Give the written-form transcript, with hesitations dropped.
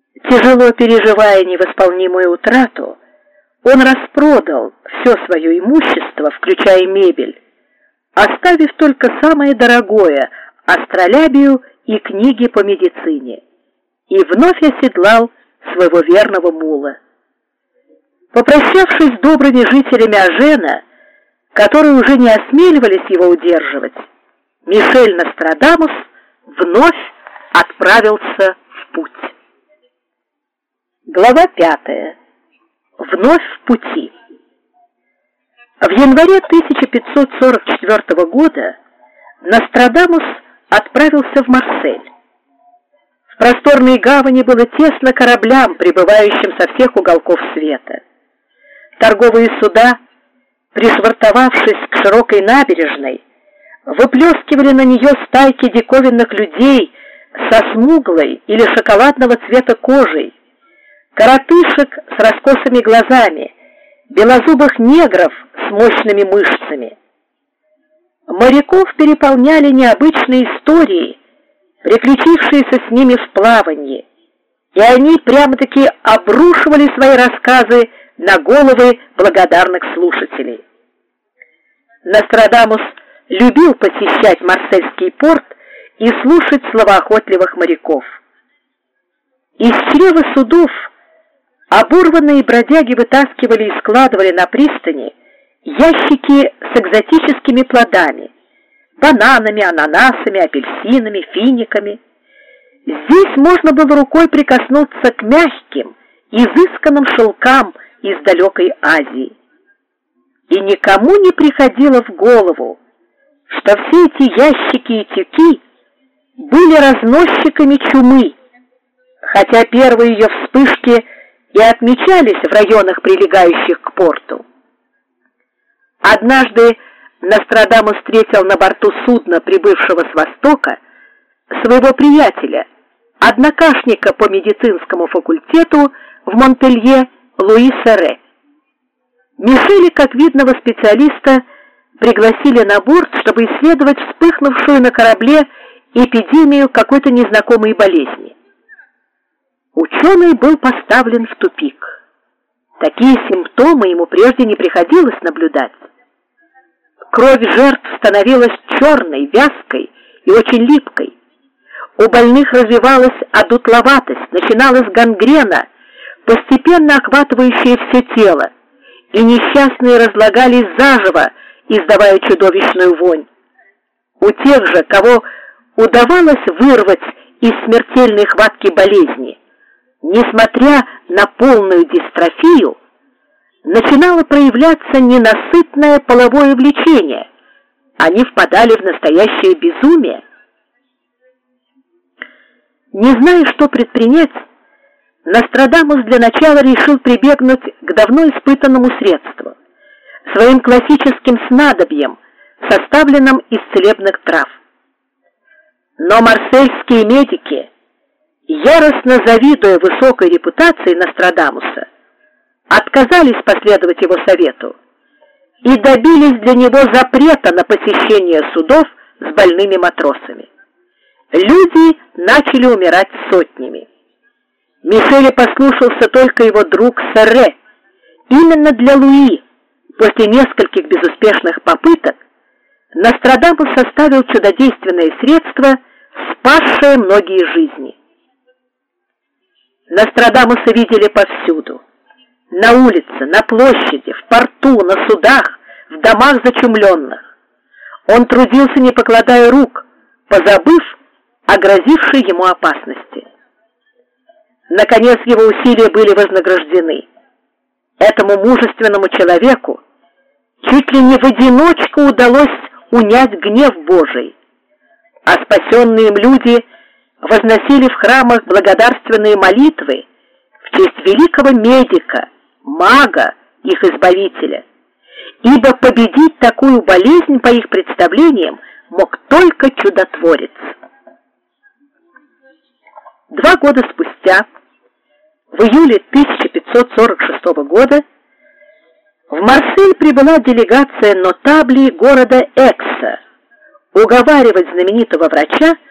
Тяжело переживая невосполнимую утрату, он распродал все свое имущество, включая мебель, оставив только самое дорогое – астролябию и книги по медицине, и вновь оседлал своего верного мула. Попрощавшись с добрыми жителями Ажена, которые уже не осмеливались его удерживать, Мишель Нострадамус вновь отправился в путь. Глава 5. Вновь в пути. В январе 1544 года Нострадамус отправился в Марсель. В просторной гавани было тесно кораблям, прибывающим со всех уголков света. Торговые суда, пришвартовавшись к широкой набережной, выплескивали на нее стайки диковинных людей со смуглой или шоколадного цвета кожей, коротышек с раскосыми глазами, белозубых негров с мощными мышцами. Моряков переполняли необычные истории, приключившиеся с ними в плавании, и они прямо-таки обрушивали свои рассказы на головы благодарных слушателей. Нострадамус любил посещать Марсельский порт и слушать словоохотливых моряков. Из чрева судов оборванные бродяги вытаскивали и складывали на пристани ящики с экзотическими плодами, бананами, ананасами, апельсинами, финиками. Здесь можно было рукой прикоснуться к мягким, изысканным шелкам из далекой Азии. И никому не приходило в голову, что все эти ящики и тюки были разносчиками чумы, хотя первые ее вспышки и отмечались в районах, прилегающих к порту. Однажды Нострадамус встретил на борту судна, прибывшего с востока, своего приятеля, однокашника по медицинскому факультету в Монпелье Луи Серре. Мишеля, как видного специалиста, пригласили на борт, чтобы исследовать вспыхнувшую на корабле эпидемию какой-то незнакомой болезни. Ученый был поставлен в тупик. Такие симптомы ему прежде не приходилось наблюдать. Кровь жертв становилась черной, вязкой и очень липкой. У больных развивалась одутловатость, начиналась гангрена, постепенно охватывающая все тело, и несчастные разлагались заживо, издавая чудовищную вонь. У тех же, кого удавалось вырвать из смертельной хватки болезни, несмотря на полную дистрофию, начинало проявляться ненасытное половое влечение. Они впадали в настоящее безумие. Не зная, что предпринять, Нострадамус для начала решил прибегнуть к давно испытанному средству, своим классическим снадобьем, составленным из целебных трав. Но марсельские медики, яростно завидуя высокой репутации Нострадамуса, отказались последовать его совету и добились для него запрета на посещение судов с больными матросами. Люди начали умирать сотнями. Мишеля послушался только его друг Серре. Именно для Луи, после нескольких безуспешных попыток, Нострадамус составил чудодейственное средство, спасшее многие жизни. Нострадамуса видели повсюду. На улице, на площади, в порту, на судах, в домах зачумленных. Он трудился, не покладая рук, позабыв о грозившей ему опасности. Наконец его усилия были вознаграждены. Этому мужественному человеку чуть ли не в одиночку удалось унять гнев Божий, а спасенные им люди возносили в храмах благодарственные молитвы в честь великого медика, мага, их избавителя, ибо победить такую болезнь, по их представлениям, мог только чудотворец. 2 года спустя, в июле 1546 года, в Марсель прибыла делегация нотаблей города Экса уговаривать знаменитого врача